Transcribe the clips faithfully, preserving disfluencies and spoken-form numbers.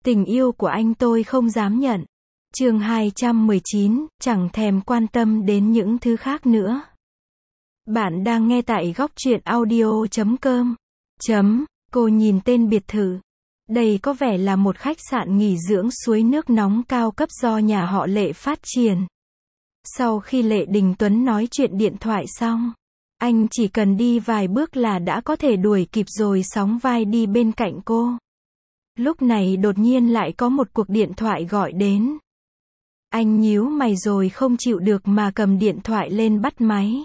Tình yêu của anh tôi không dám nhận. Chương hai trăm mười chín, chẳng thèm quan tâm đến những thứ khác nữa. Bạn đang nghe tại góc truyện audio chấm com. Chấm, cô nhìn tên biệt thự. Đây có vẻ là một khách sạn nghỉ dưỡng suối nước nóng cao cấp do nhà họ Lệ phát triển. Sau khi Lệ Đình Tuấn nói chuyện điện thoại xong, anh chỉ cần đi vài bước là đã có thể đuổi kịp rồi sóng vai đi bên cạnh cô. Lúc này đột nhiên lại có một cuộc điện thoại gọi đến. Anh nhíu mày rồi không chịu được mà cầm điện thoại lên bắt máy.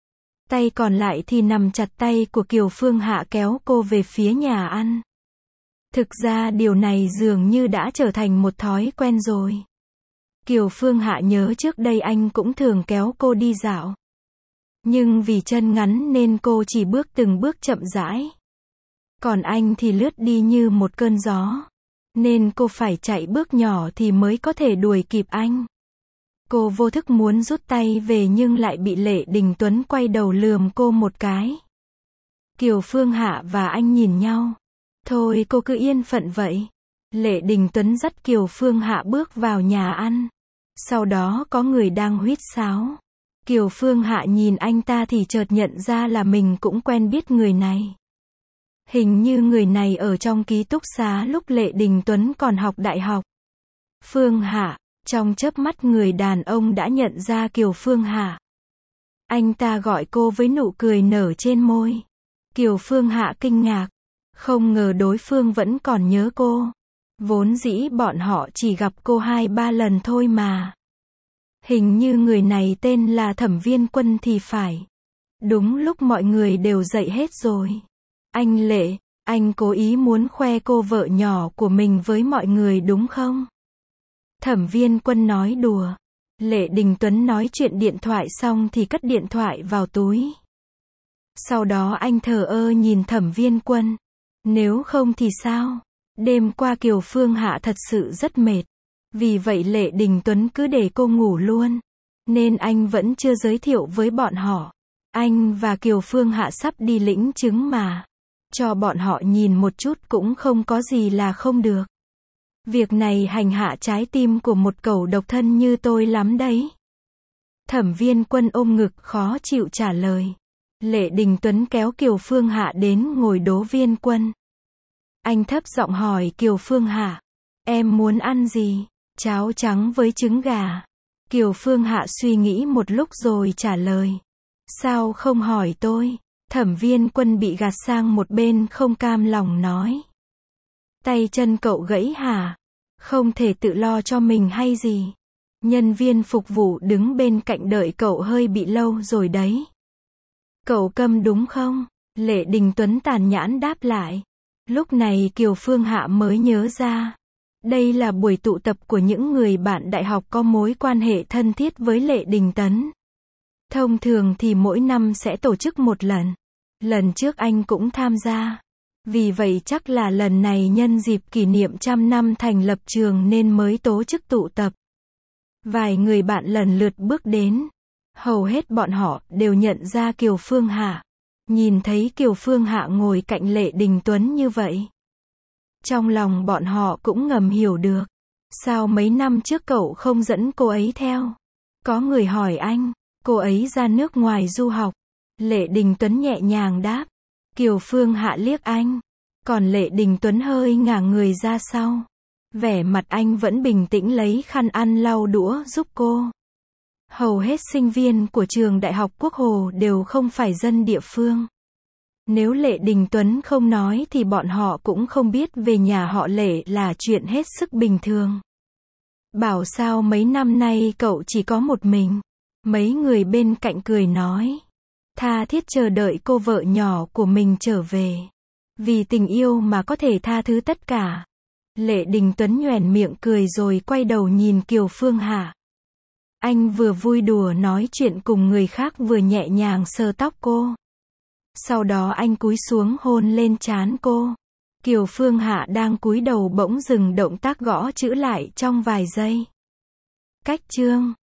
Tay còn lại thì nắm chặt tay của Kiều Phương Hạ kéo cô về phía nhà ăn. Thực ra điều này dường như đã trở thành một thói quen rồi. Kiều Phương Hạ nhớ trước đây anh cũng thường kéo cô đi dạo. Nhưng vì chân ngắn nên cô chỉ bước từng bước chậm rãi. Còn anh thì lướt đi như một cơn gió. Nên cô phải chạy bước nhỏ thì mới có thể đuổi kịp anh. Cô vô thức muốn rút tay về nhưng lại bị Lệ Đình Tuấn quay đầu lườm cô một cái. Kiều Phương Hạ và anh nhìn nhau. Thôi cô cứ yên phận vậy. Lệ Đình Tuấn dắt Kiều Phương Hạ bước vào nhà ăn. Sau đó có người đang huýt sáo. Kiều Phương Hạ nhìn anh ta thì chợt nhận ra là mình cũng quen biết người này. Hình như người này ở trong ký túc xá lúc Lệ Đình Tuấn còn học đại học. Phương Hạ, trong chớp mắt người đàn ông đã nhận ra Kiều Phương Hạ. Anh ta gọi cô với nụ cười nở trên môi. Kiều Phương Hạ kinh ngạc. Không ngờ đối phương vẫn còn nhớ cô. Vốn dĩ bọn họ chỉ gặp cô hai ba lần thôi mà. Hình như người này tên là Thẩm Viên Quân thì phải. Đúng lúc mọi người đều dậy hết rồi. Anh Lệ, anh cố ý muốn khoe cô vợ nhỏ của mình với mọi người đúng không? Thẩm Viên Quân nói đùa. Lệ Đình Tuấn nói chuyện điện thoại xong thì cất điện thoại vào túi. Sau đó anh thờ ơ nhìn Thẩm Viên Quân. Nếu không thì sao? Đêm qua Kiều Phương Hạ thật sự rất mệt. Vì vậy Lệ Đình Tuấn cứ để cô ngủ luôn. Nên anh vẫn chưa giới thiệu với bọn họ. Anh và Kiều Phương Hạ sắp đi lĩnh chứng mà. Cho bọn họ nhìn một chút cũng không có gì là không được. Việc này hành hạ trái tim của một cẩu độc thân như tôi lắm đấy. Thẩm Viên Quân ôm ngực khó chịu trả lời. Lệ Đình Tuấn kéo Kiều Phương Hạ đến ngồi Đỗ Viên Quân. Anh thấp giọng hỏi Kiều Phương Hạ. Em muốn ăn gì? Cháo trắng với trứng gà. Kiều Phương Hạ suy nghĩ một lúc rồi trả lời. Sao không hỏi tôi? Thẩm Viên Quân bị gạt sang một bên không cam lòng nói. Tay chân cậu gãy hả? Không thể tự lo cho mình hay gì? Nhân viên phục vụ đứng bên cạnh đợi cậu hơi bị lâu rồi đấy. Cậu câm đúng không? Lệ Đình Tuấn tàn nhãn đáp lại. Lúc này Kiều Phương Hạ mới nhớ ra. Đây là buổi tụ tập của những người bạn đại học có mối quan hệ thân thiết với Lệ Đình Tuấn. Thông thường thì mỗi năm sẽ tổ chức một lần. Lần trước anh cũng tham gia. Vì vậy chắc là lần này nhân dịp kỷ niệm trăm năm thành lập trường nên mới tổ chức tụ tập. Vài người bạn lần lượt bước đến. Hầu hết bọn họ đều nhận ra Kiều Phương Hạ. Nhìn thấy Kiều Phương Hạ ngồi cạnh Lệ Đình Tuấn như vậy. Trong lòng bọn họ cũng ngầm hiểu được. Sao mấy năm trước cậu không dẫn cô ấy theo? Có người hỏi anh. Cô ấy ra nước ngoài du học. Lệ Đình Tuấn nhẹ nhàng đáp. Kiều Phương Hạ liếc anh. Còn Lệ Đình Tuấn hơi ngả người ra sau. Vẻ mặt anh vẫn bình tĩnh lấy khăn ăn lau đũa giúp cô. Hầu hết sinh viên của trường Đại học Quốc Hồ đều không phải dân địa phương. Nếu Lệ Đình Tuấn không nói thì bọn họ cũng không biết về nhà họ Lệ là chuyện hết sức bình thường. Bảo sao mấy năm nay cậu chỉ có một mình. Mấy người bên cạnh cười nói. Tha thiết chờ đợi cô vợ nhỏ của mình trở về. Vì tình yêu mà có thể tha thứ tất cả. Lệ Đình Tuấn nhoẻn miệng cười rồi quay đầu nhìn Kiều Phương Hạ. Anh vừa vui đùa nói chuyện cùng người khác vừa nhẹ nhàng sờ tóc cô. Sau đó anh cúi xuống hôn lên trán cô. Kiều Phương Hạ đang cúi đầu bỗng dừng động tác gõ chữ lại trong vài giây. Cách chương